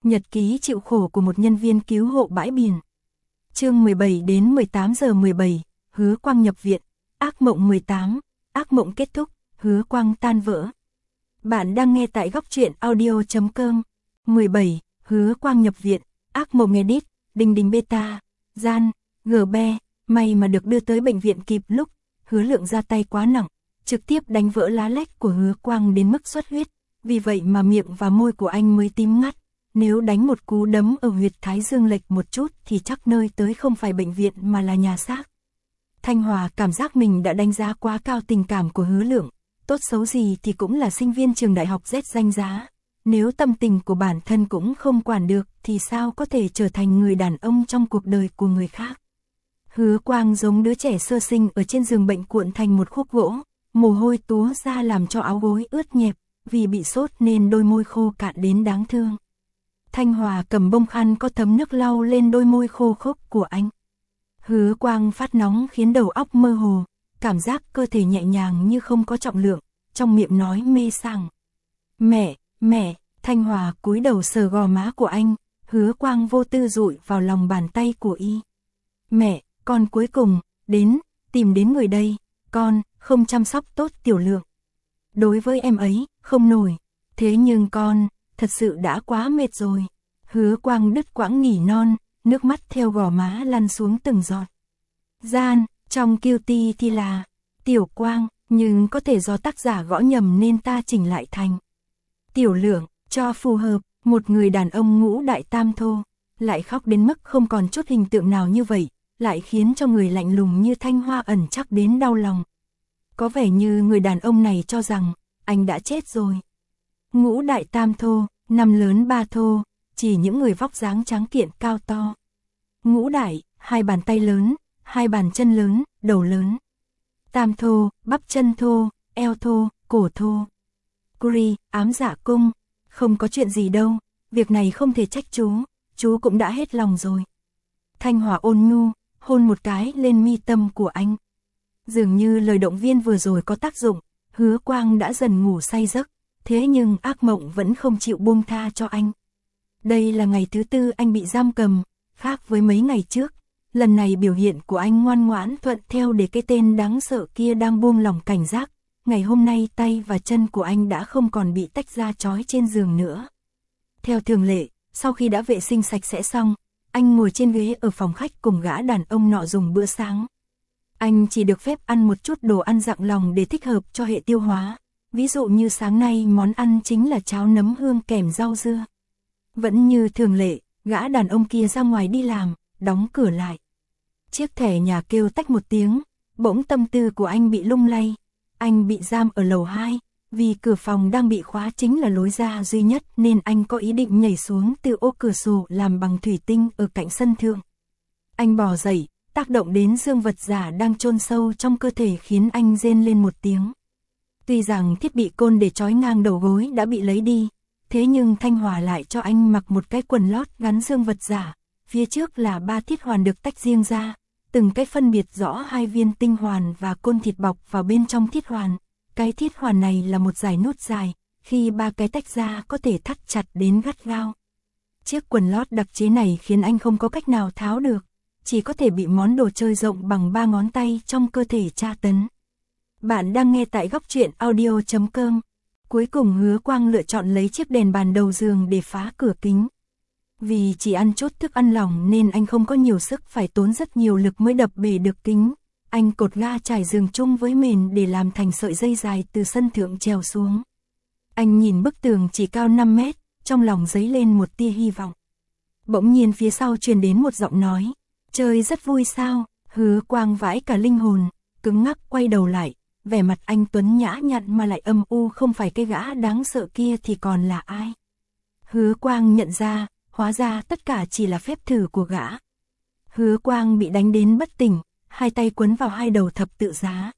Nhật ký chịu khổ của một nhân viên cứu hộ bãi biển. Chương 17 đến 18 giờ 17, Hứa Quang nhập viện. Ác mộng 18, ác mộng kết thúc, Hứa Quang tan vỡ. Bạn đang nghe tại góc truyện audio.com. 17, Hứa Quang nhập viện. Ác mộng edit, đinh đinh beta, gian, GB, may mà được đưa tới bệnh viện kịp lúc. Hứa Lượng ra tay quá nặng, trực tiếp đánh vỡ lá lách của Hứa Quang đến mức xuất huyết, vì vậy mà miệng và môi của anh mới tím ngắt. Nếu đánh một cú đấm ở huyệt thái dương lệch một chút thì chắc nơi tới không phải bệnh viện mà là nhà xác. Thanh Hòa cảm giác mình đã đánh giá quá cao tình cảm của Hứa Lượng, tốt xấu gì thì cũng là sinh viên trường đại học Z danh giá. Nếu tâm tình của bản thân cũng không quản được thì sao có thể trở thành người đàn ông trong cuộc đời của người khác. Hứa Quang giống đứa trẻ sơ sinh ở trên giường bệnh cuộn thành một khúc gỗ, mồ hôi túa ra làm cho áo gối ướt nhẹp, vì bị sốt nên đôi môi khô cạn đến đáng thương. Thanh Hòa cầm bông khăn có thấm nước lau lên đôi môi khô khốc của anh. Hứa Quang phát nóng khiến đầu óc mơ hồ, cảm giác cơ thể nhẹ nhàng như không có trọng lượng, trong miệng nói mê sảng. Mẹ, Thanh Hòa cúi đầu sờ gò má của anh, Hứa Quang vô tư dụi vào lòng bàn tay của y. Mẹ, con cuối cùng, tìm đến người đây, con, không chăm sóc tốt Tiểu Lượng. Đối với em ấy, không nổi, thế nhưng con, thật sự đã quá mệt rồi. Hứa Quang đứt quãng nghỉ non, nước mắt theo gò má lăn xuống từng giọt. Gian, trong QT thì là Tiểu Quang, nhưng có thể do tác giả gõ nhầm nên ta chỉnh lại thành Tiểu Lượng, cho phù hợp, một người đàn ông ngũ đại tam thô, lại khóc đến mức không còn chút hình tượng nào như vậy, lại khiến cho người lạnh lùng như Thanh Hoa ẩn chắc đến đau lòng. Có vẻ như người đàn ông này cho rằng, anh đã chết rồi. Ngũ đại tam thô, năm lớn ba thô, chỉ những người vóc dáng tráng kiện cao to. Ngũ đại, hai bàn tay lớn, hai bàn chân lớn, đầu lớn. Tam thô, bắp chân thô, eo thô, cổ thô. Curi, ám dạ cung, không có chuyện gì đâu, việc này không thể trách chú cũng đã hết lòng rồi. Thanh Hòa ôn nhu, hôn một cái lên mi tâm của anh. Dường như lời động viên vừa rồi có tác dụng, Hứa Quang đã dần ngủ say giấc, thế nhưng ác mộng vẫn không chịu buông tha cho anh. Đây là ngày thứ tư anh bị giam cầm, khác với mấy ngày trước, lần này biểu hiện của anh ngoan ngoãn thuận theo để cái tên đáng sợ kia đang buông lỏng cảnh giác. Ngày hôm nay tay và chân của anh đã không còn bị tách ra trói trên giường nữa. Theo thường lệ, sau khi đã vệ sinh sạch sẽ xong, anh ngồi trên ghế ở phòng khách cùng gã đàn ông nọ dùng bữa sáng. Anh chỉ được phép ăn một chút đồ ăn dặng lòng để thích hợp cho hệ tiêu hóa. Ví dụ như sáng nay món ăn chính là cháo nấm hương kèm rau dưa. Vẫn như thường lệ, gã đàn ông kia ra ngoài đi làm, đóng cửa lại. Chiếc thẻ nhà kêu tách một tiếng, bỗng tâm tư của anh bị lung lay. Anh bị giam ở lầu 2, vì cửa phòng đang bị khóa chính là lối ra duy nhất nên anh có ý định nhảy xuống từ ô cửa sổ làm bằng thủy tinh ở cạnh sân thượng. Anh bò dậy, tác động đến dương vật giả đang chôn sâu trong cơ thể khiến anh rên lên một tiếng. Tuy rằng thiết bị côn để trói ngang đầu gối đã bị lấy đi, thế nhưng Thanh Hòa lại cho anh mặc một cái quần lót gắn dương vật giả, phía trước là 3 thiết hoàn được tách riêng ra, từng cái phân biệt rõ 2 viên tinh hoàn và côn thịt bọc vào bên trong thiết hoàn. Cái thiết hoàn này là một dải nút dài, khi 3 cái tách ra có thể thắt chặt đến gắt gao. Chiếc quần lót đặc chế này khiến anh không có cách nào tháo được, chỉ có thể bị món đồ chơi rộng bằng 3 ngón tay trong cơ thể tra tấn. Bạn đang nghe tại góc truyện audio.com. Cuối cùng Hứa Quang lựa chọn lấy chiếc đèn bàn đầu giường để phá cửa kính. Vì chỉ ăn chút thức ăn lỏng nên anh không có nhiều sức, phải tốn rất nhiều lực mới đập bể được kính. Anh cột ga trải giường chung với mền để làm thành sợi dây dài từ sân thượng trèo xuống. Anh nhìn bức tường chỉ cao 5 mét, trong lòng dấy lên một tia hy vọng. Bỗng nhiên phía sau truyền đến một giọng nói, chơi rất vui sao? Hứa Quang vãi cả linh hồn, cứng ngắc quay đầu lại, vẻ mặt anh tuấn nhã nhặn mà lại âm u, không phải cái gã đáng sợ kia thì còn là ai? Hứa Quang nhận ra, hóa ra tất cả chỉ là phép thử của gã. Hứa Quang bị đánh đến bất tỉnh, hai tay quấn vào hai đầu thập tự giá.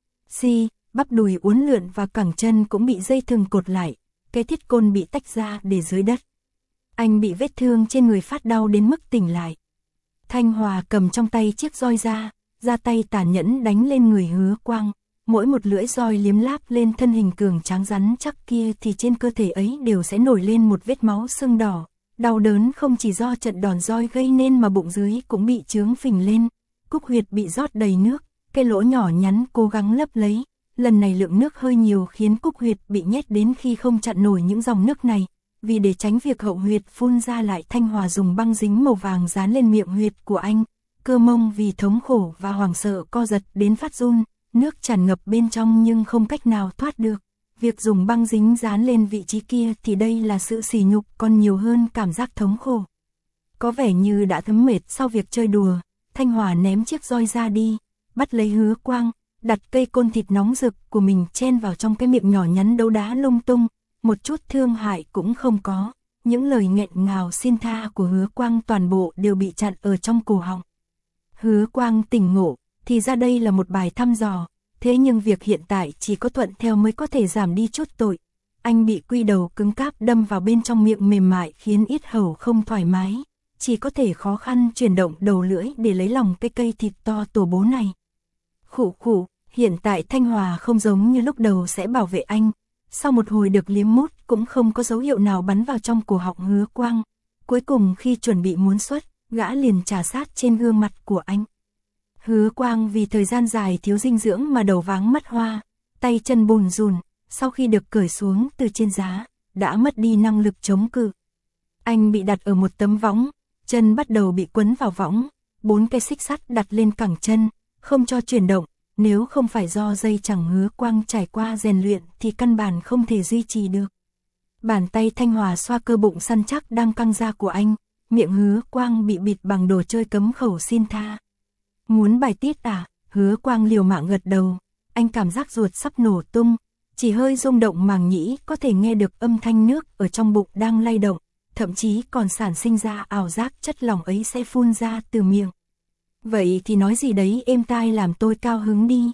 Bắp đùi uốn lượn và cẳng chân cũng bị dây thừng cột lại, cái thiết côn bị tách ra để dưới đất. Anh bị vết thương trên người phát đau đến mức tỉnh lại. Thanh Hòa cầm trong tay chiếc roi ra tay tàn nhẫn đánh lên người Hứa Quang. Mỗi một lưỡi roi liếm láp lên thân hình cường tráng rắn chắc kia thì trên cơ thể ấy đều sẽ nổi lên một vết máu sưng đỏ. Đau đớn không chỉ do trận đòn roi gây nên mà bụng dưới cũng bị chướng phình lên, cúc huyệt bị rót đầy nước, cái lỗ nhỏ nhắn cố gắng lấp lấy, lần này lượng nước hơi nhiều khiến cúc huyệt bị nhét đến khi không chặn nổi những dòng nước này. Vì để tránh việc hậu huyệt phun ra lại, Thanh Hòa dùng băng dính màu vàng dán lên miệng huyệt của anh, cơ mông vì thống khổ và hoảng sợ co giật đến phát run, nước tràn ngập bên trong nhưng không cách nào thoát được. Việc dùng băng dính dán lên vị trí kia thì đây là sự sỉ nhục còn nhiều hơn cảm giác thống khổ. Có vẻ như đã thấm mệt sau việc chơi đùa, Thanh Hòa ném chiếc roi ra đi, bắt lấy Hứa Quang, đặt cây côn thịt nóng rực của mình chen vào trong cái miệng nhỏ nhắn đấu đá lung tung, một chút thương hại cũng không có. Những lời nghẹn ngào xin tha của Hứa Quang toàn bộ đều bị chặn ở trong cổ họng. Hứa Quang tỉnh ngộ, thì ra đây là một bài thăm dò, thế nhưng việc hiện tại chỉ có thuận theo mới có thể giảm đi chút tội. Anh bị quy đầu cứng cáp đâm vào bên trong miệng mềm mại khiến yết hầu không thoải mái, chỉ có thể khó khăn chuyển động đầu lưỡi để lấy lòng cái cây thịt to tổ bố này. Khụ khụ, hiện tại Thanh Hòa không giống như lúc đầu sẽ bảo vệ anh. Sau một hồi được liếm mút cũng không có dấu hiệu nào bắn vào trong cổ họng Hứa Quang. Cuối cùng khi chuẩn bị muốn xuất, gã liền trà sát trên gương mặt của anh. Hứa Quang vì thời gian dài thiếu dinh dưỡng mà đầu váng mắt hoa, tay chân bùn rùn, sau khi được cởi xuống từ trên giá, đã mất đi năng lực chống cự. Anh bị đặt ở một tấm võng, chân bắt đầu bị quấn vào võng, 4 cái xích sắt đặt lên cẳng chân, không cho chuyển động. Nếu không phải do dây chằng Hứa Quang trải qua rèn luyện thì căn bản không thể duy trì được. Bàn tay Thanh Hòa xoa cơ bụng săn chắc đang căng ra của anh, miệng Hứa Quang bị bịt bằng đồ chơi cấm khẩu xin tha. Muốn bài tiết à? Hứa Quang liều mạng gật đầu, anh cảm giác ruột sắp nổ tung, chỉ hơi rung động màng nhĩ có thể nghe được âm thanh nước ở trong bụng đang lay động, thậm chí còn sản sinh ra ảo giác chất lỏng ấy sẽ phun ra từ miệng. Vậy thì nói gì đấy êm tai làm tôi cao hứng đi.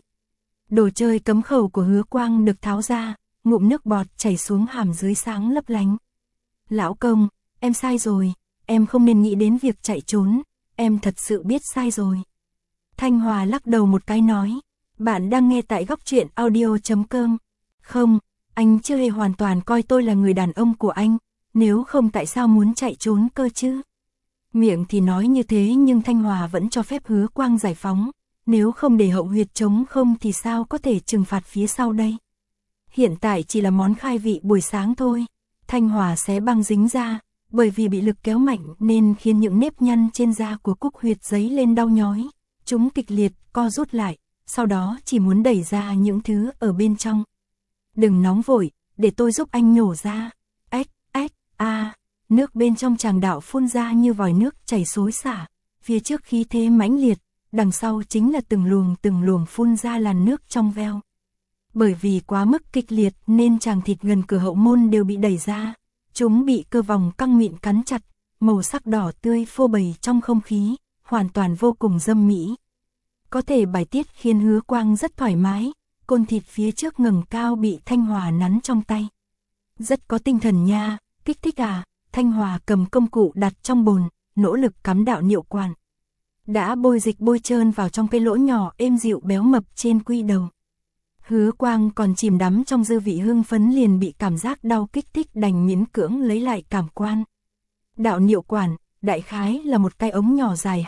Đồ chơi cấm khẩu của Hứa Quang được tháo ra, ngụm nước bọt chảy xuống hàm dưới sáng lấp lánh. Lão công, em sai rồi, em không nên nghĩ đến việc chạy trốn, em thật sự biết sai rồi. Thanh Hòa lắc đầu một cái nói, bạn đang nghe tại Góc Truyện Audio.com. Không, anh chưa hề hoàn toàn coi tôi là người đàn ông của anh, nếu không tại sao muốn chạy trốn cơ chứ? Miệng thì nói như thế nhưng Thanh Hòa vẫn cho phép Hứa Quang giải phóng, nếu không để hậu huyệt trống không thì sao có thể trừng phạt phía sau đây. Hiện tại chỉ là món khai vị buổi sáng thôi. Thanh Hòa xé băng dính ra, bởi vì bị lực kéo mạnh nên khiến những nếp nhăn trên da của cúc huyệt dấy lên đau nhói. Chúng kịch liệt, co rút lại, sau đó chỉ muốn đẩy ra những thứ ở bên trong. Đừng nóng vội, để tôi giúp anh nhổ ra. Nước bên trong tràng đạo phun ra như vòi nước chảy xối xả, phía trước khí thế mãnh liệt, đằng sau chính là từng luồng phun ra làn nước trong veo. Bởi vì quá mức kịch liệt nên tràng thịt gần cửa hậu môn đều bị đẩy ra, chúng bị cơ vòng căng mịn cắn chặt, màu sắc đỏ tươi phô bày trong không khí, hoàn toàn vô cùng dâm mỹ. Có thể bài tiết khiến Hứa Quang rất thoải mái, côn thịt phía trước ngẩng cao bị Thanh Hòa nắn trong tay. Rất có tinh thần nha, kích thích à? Thanh Hòa cầm công cụ đặt trong bồn, nỗ lực cắm đạo niệu quản. Đã bôi dịch bôi trơn vào trong cái lỗ nhỏ êm dịu béo mập trên quy đầu. Hứa Quang còn chìm đắm trong dư vị hưng phấn liền bị cảm giác đau kích thích đành miễn cưỡng lấy lại cảm quan. Đạo niệu quản, đại khái là một cái ống nhỏ dài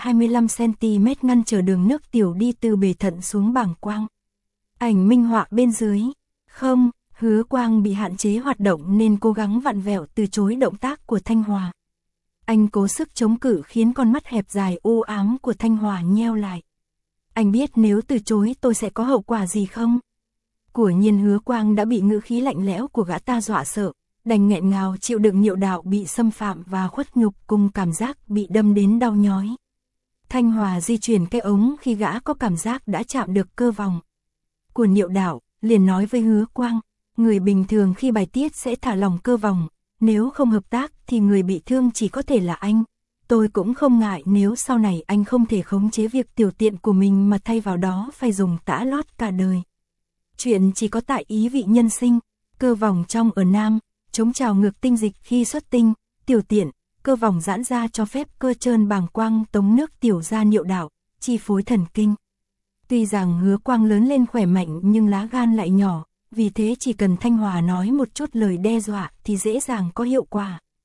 25cm ngăn trở đường nước tiểu đi từ bề thận xuống bàng quang. Ảnh minh họa bên dưới. Không, Hứa Quang bị hạn chế hoạt động nên cố gắng vặn vẹo từ chối động tác của Thanh Hòa. Anh cố sức chống cự khiến con mắt hẹp dài u ám của Thanh Hòa nheo lại. Anh biết nếu từ chối tôi sẽ có hậu quả gì không? Của nhiên Hứa Quang đã bị ngữ khí lạnh lẽo của gã ta dọa sợ, đành nghẹn ngào chịu đựng niệu đạo bị xâm phạm và khuất nhục cùng cảm giác bị đâm đến đau nhói. Thanh Hòa di chuyển cái ống khi gã có cảm giác đã chạm được cơ vòng của niệu đạo, liền nói với Hứa Quang, người bình thường khi bài tiết sẽ thả lỏng cơ vòng, nếu không hợp tác thì người bị thương chỉ có thể là anh. Tôi cũng không ngại nếu sau này anh không thể khống chế việc tiểu tiện của mình mà thay vào đó phải dùng tã lót cả đời. Chuyện chỉ có tại ý vị nhân sinh, cơ vòng trong ở nam, chống trào ngược tinh dịch khi xuất tinh, tiểu tiện, cơ vòng giãn ra cho phép cơ trơn bàng quang tống nước tiểu ra niệu đạo, chi phối thần kinh. Tuy rằng Hứa Quang lớn lên khỏe mạnh nhưng lá gan lại nhỏ, vì thế chỉ cần Thanh Hòa nói một chút lời đe dọa thì dễ dàng có hiệu quả.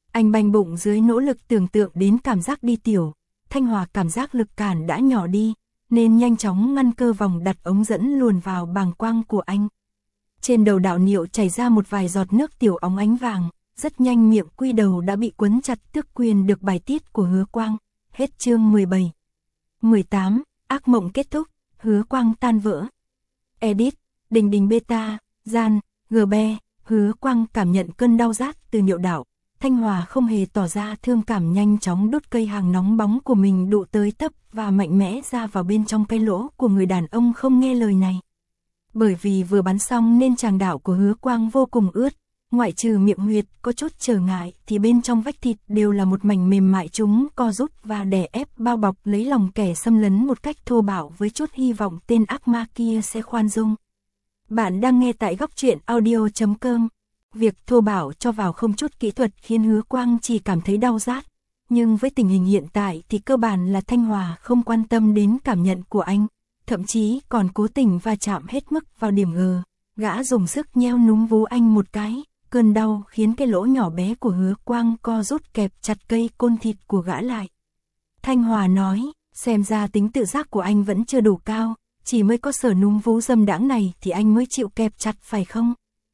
Anh banh bụng dưới nỗ lực tưởng tượng đến cảm giác đi tiểu. Thanh Hòa cảm giác lực cản đã nhỏ đi, nên nhanh chóng ngăn cơ vòng đặt ống dẫn luồn vào bàng quang của anh. Trên đầu đạo niệu chảy ra một vài giọt nước tiểu óng ánh vàng, rất nhanh miệng quy đầu đã bị quấn chặt, tước quyền được bài tiết của Hứa Quang. Hết chương 17. 18. Ác mộng kết thúc, Hứa Quang tan vỡ. Edit, Đình Đình Beta, Gian, GB, Hứa Quang cảm nhận cơn đau rát từ niệu đạo. Thanh Hòa không hề tỏ ra thương cảm, nhanh chóng đút cây hàng nóng bóng của mình đụ tới tấp và mạnh mẽ ra vào bên trong cái lỗ của người đàn ông không nghe lời này. Bởi vì vừa bắn xong nên tràng đạo của Hứa Quang vô cùng ướt, ngoại trừ miệng huyệt có chút trở ngại thì bên trong vách thịt đều là một mảnh mềm mại, chúng co rút và đè ép bao bọc lấy lòng kẻ xâm lấn một cách thô bạo với chút hy vọng tên ác ma kia sẽ khoan dung. Bạn đang nghe tại Góc Truyện Audio.com. Việc thô bạo cho vào không chút kỹ thuật khiến Hứa Quang chỉ cảm thấy đau rát, nhưng với tình hình hiện tại thì cơ bản là Thanh Hòa không quan tâm đến cảm nhận của anh, thậm chí còn cố tình va chạm hết mức vào điểm G. Gã dùng sức nheo núm vú anh một cái, cơn đau khiến cái lỗ nhỏ bé của Hứa Quang co rút kẹp chặt cây côn thịt của gã lại. Thanh Hòa nói, xem ra tính tự giác của anh vẫn chưa đủ cao, chỉ mới có sở núm vú dâm đãng này thì anh mới chịu kẹp chặt phải không?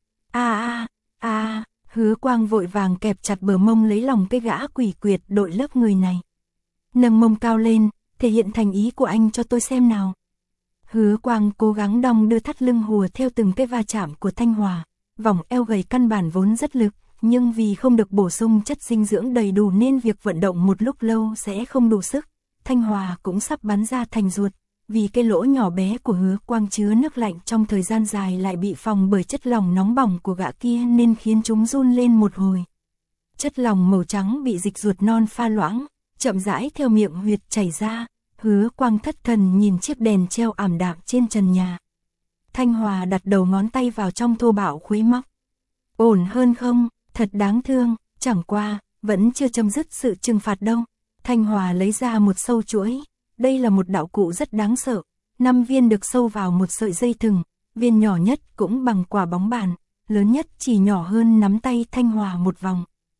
Hứa Quang vội vàng kẹp chặt bờ mông lấy lòng cái gã quỷ quyệt đội lớp người này. Nâng mông cao lên, thể hiện thành ý của anh cho tôi xem nào. Hứa Quang cố gắng đong đưa thắt lưng hùa theo từng cái va chạm của Thanh Hòa. Vòng eo gầy căn bản vốn rất lực, nhưng vì không được bổ sung chất dinh dưỡng đầy đủ nên việc vận động một lúc lâu sẽ không đủ sức. Thanh Hòa cũng sắp bắn ra thành ruột, vì cái lỗ nhỏ bé của Hứa Quang chứa nước lạnh trong thời gian dài lại bị phòng bởi chất lỏng nóng bỏng của gã kia nên khiến chúng run lên một hồi. Chất lỏng màu trắng bị dịch ruột non pha loãng, chậm rãi theo miệng huyệt chảy ra. Hứa Quang thất thần nhìn chiếc đèn treo ảm đạm trên trần nhà. Thanh Hòa đặt đầu ngón tay vào trong thô bạo khuấy móc. Ổn hơn không? Thật đáng thương, chẳng qua, vẫn chưa chấm dứt sự trừng phạt đâu. Thanh Hòa lấy ra một sâu chuỗi. Đây là một đạo cụ rất đáng sợ. 5 viên được sâu vào một sợi dây thừng. Viên nhỏ nhất cũng bằng quả bóng bàn, lớn nhất chỉ nhỏ hơn nắm tay Thanh Hòa một vòng.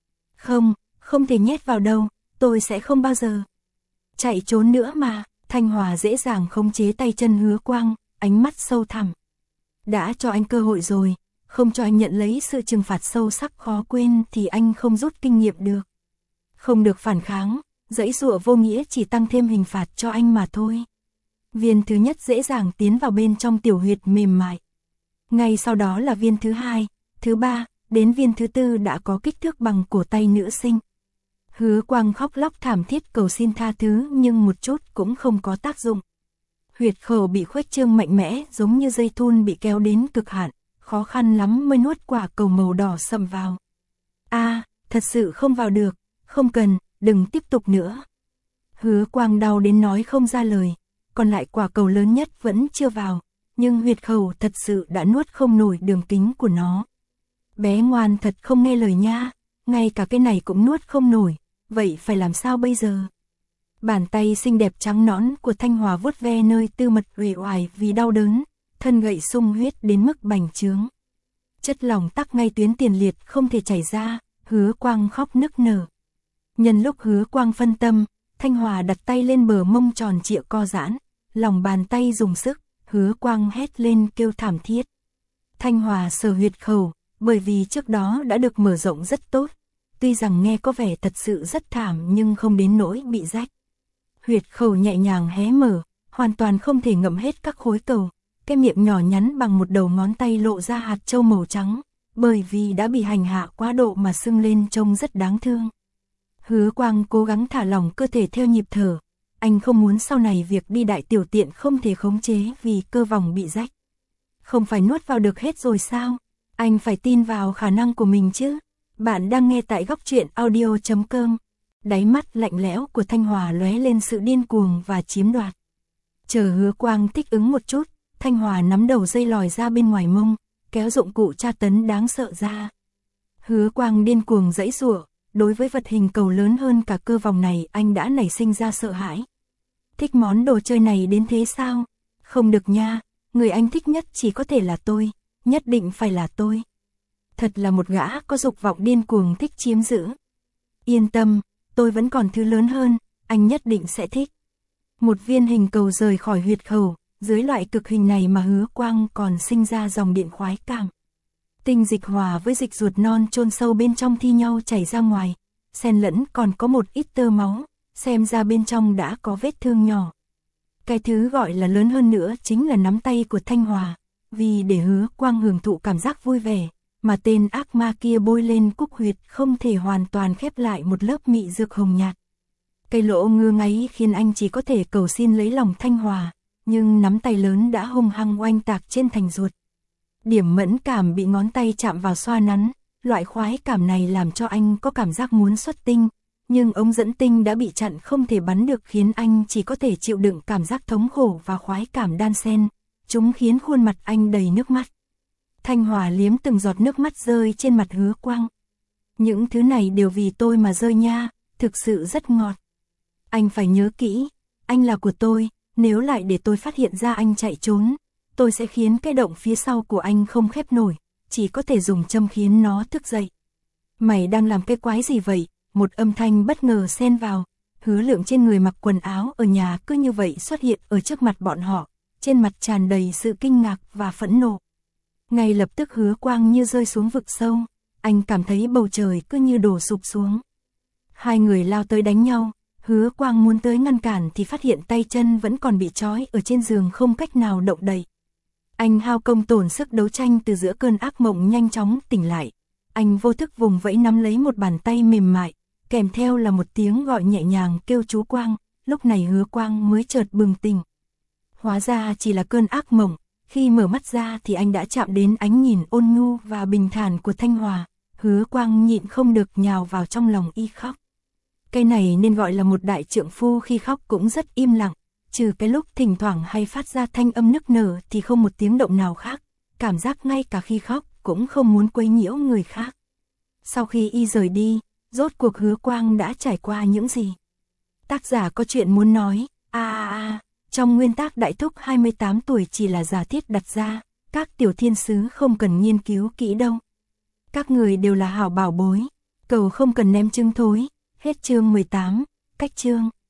Không thể nhét vào đâu, tôi sẽ không bao giờ chạy trốn nữa mà. Thanh Hòa dễ dàng khống chế tay chân Hứa Quang, ánh mắt sâu thẳm. Đã cho anh cơ hội rồi, không cho anh nhận lấy sự trừng phạt sâu sắc khó quên thì anh không rút kinh nghiệm được. Không được phản kháng, giãy giụa vô nghĩa chỉ tăng thêm hình phạt cho anh mà thôi. Viên thứ nhất dễ dàng tiến vào bên trong tiểu huyệt mềm mại. Ngay sau đó là viên thứ hai, thứ ba, đến viên thứ tư đã có kích thước bằng cổ tay nữ sinh. Hứa Quang khóc lóc thảm thiết cầu xin tha thứ nhưng một chút cũng không có tác dụng. Huyệt khẩu bị khuếch trương mạnh mẽ giống như dây thun bị kéo đến cực hạn, khó khăn lắm mới nuốt quả cầu màu đỏ sậm vào. Thật sự không vào được, không cần, đừng tiếp tục nữa. Hứa Quang đau đến nói không ra lời, còn lại quả cầu lớn nhất vẫn chưa vào, nhưng huyệt khẩu thật sự đã nuốt không nổi đường kính của nó. Bé ngoan thật không nghe lời nha, ngay cả cái này cũng nuốt không nổi, vậy phải làm sao bây giờ? Bàn tay xinh đẹp trắng nõn của Thanh Hòa vuốt ve nơi tư mật uể oải vì đau đớn, thân gậy sung huyết đến mức bành trướng. Chất lỏng tắc ngay tuyến tiền liệt không thể chảy ra, Hứa Quang khóc nức nở. Nhân lúc Hứa Quang phân tâm, Thanh Hòa đặt tay lên bờ mông tròn trịa co giãn, lòng bàn tay dùng sức, Hứa Quang hét lên kêu thảm thiết. Thanh Hòa sờ huyệt khẩu, bởi vì trước đó đã được mở rộng rất tốt, tuy rằng nghe có vẻ thật sự rất thảm nhưng không đến nỗi bị rách. Huyệt khẩu nhẹ nhàng hé mở, hoàn toàn không thể ngậm hết các khối cầu, cái miệng nhỏ nhắn bằng một đầu ngón tay lộ ra hạt châu màu trắng, bởi vì đã bị hành hạ quá độ mà sưng lên trông rất đáng thương. Hứa Quang cố gắng thả lỏng cơ thể theo nhịp thở, anh không muốn sau này việc đi đại tiểu tiện không thể khống chế vì cơ vòng bị rách. Không phải nuốt vào được hết rồi sao? Anh phải tin vào khả năng của mình chứ. Bạn đang nghe tại Góc Truyện Audio.com. Đáy mắt lạnh lẽo của Thanh Hòa lóe lên sự điên cuồng và chiếm đoạt. Chờ Hứa Quang thích ứng một chút, Thanh Hòa nắm đầu dây lòi ra bên ngoài mông, kéo dụng cụ tra tấn đáng sợ ra. Hứa Quang điên cuồng giãy giụa, đối với vật hình cầu lớn hơn cả cơ vòng này anh đã nảy sinh ra sợ hãi. Thích món đồ chơi này đến thế sao? Không được nha, người anh thích nhất chỉ có thể là tôi, nhất định phải là tôi. Thật là một gã có dục vọng điên cuồng thích chiếm giữ. Yên tâm, tôi vẫn còn thứ lớn hơn, anh nhất định sẽ thích. Một viên hình cầu rời khỏi huyệt khẩu, dưới loại cực hình này mà Hứa Quang còn sinh ra dòng điện khoái cảm. Tinh dịch hòa với dịch ruột non chôn sâu bên trong thi nhau chảy ra ngoài, xen lẫn còn có một ít tơ máu, xem ra bên trong đã có vết thương nhỏ. Cái thứ gọi là lớn hơn nữa chính là nắm tay của Thanh Hòa, vì để Hứa Quang hưởng thụ cảm giác vui vẻ, mà tên ác ma kia bôi lên cúc huyệt không thể hoàn toàn khép lại một lớp mị dược hồng nhạt. Cái lỗ ngứa ngáy khiến anh chỉ có thể cầu xin lấy lòng Thanh Hòa, nhưng nắm tay lớn đã hung hăng oanh tạc trên thành ruột. Điểm mẫn cảm bị ngón tay chạm vào xoa nắn, loại khoái cảm này làm cho anh có cảm giác muốn xuất tinh, nhưng ống dẫn tinh đã bị chặn không thể bắn được khiến anh chỉ có thể chịu đựng cảm giác thống khổ và khoái cảm đan xen, chúng khiến khuôn mặt anh đầy nước mắt. Thanh Hòa liếm từng giọt nước mắt rơi trên mặt Hứa Quang. Những thứ này đều vì tôi mà rơi nha, thực sự rất ngọt. Anh phải nhớ kỹ, anh là của tôi, nếu lại để tôi phát hiện ra anh chạy trốn, tôi sẽ khiến cái động phía sau của anh không khép nổi, chỉ có thể dùng châm khiến nó thức dậy. Mày đang làm cái quái gì vậy? Một âm thanh bất ngờ xen vào, Hứa Lượng trên người mặc quần áo ở nhà cứ như vậy xuất hiện ở trước mặt bọn họ, trên mặt tràn đầy sự kinh ngạc và phẫn nộ. Ngay lập tức Hứa Quang như rơi xuống vực sâu, anh cảm thấy bầu trời cứ như đổ sụp xuống. Hai người lao tới đánh nhau, Hứa Quang muốn tới ngăn cản thì phát hiện tay chân vẫn còn bị trói ở trên giường không cách nào động đậy. Anh hao công tổn sức đấu tranh từ giữa cơn ác mộng nhanh chóng tỉnh lại. Anh vô thức vùng vẫy nắm lấy một bàn tay mềm mại, kèm theo là một tiếng gọi nhẹ nhàng kêu chú Quang, lúc này Hứa Quang mới chợt bừng tỉnh. Hóa ra chỉ là cơn ác mộng, khi mở mắt ra thì anh đã chạm đến ánh nhìn ôn nhu và bình thản của Thanh Hòa, Hứa Quang nhịn không được nhào vào trong lòng y khóc. Cái này nên gọi là một đại trượng phu, khi khóc cũng rất im lặng, trừ cái lúc thỉnh thoảng hay phát ra thanh âm nức nở thì không một tiếng động nào khác, cảm giác ngay cả khi khóc cũng không muốn quấy nhiễu người khác. Sau khi y rời đi, rốt cuộc Hứa Quang đã trải qua những gì? Tác giả có chuyện muốn nói, trong nguyên tác Đại Thúc 28 tuổi chỉ là giả thiết đặt ra, các tiểu thiên sứ không cần nghiên cứu kỹ đâu. Các người đều là hảo bảo bối, cầu không cần ném trứng thối, hết chương 18, cách chương.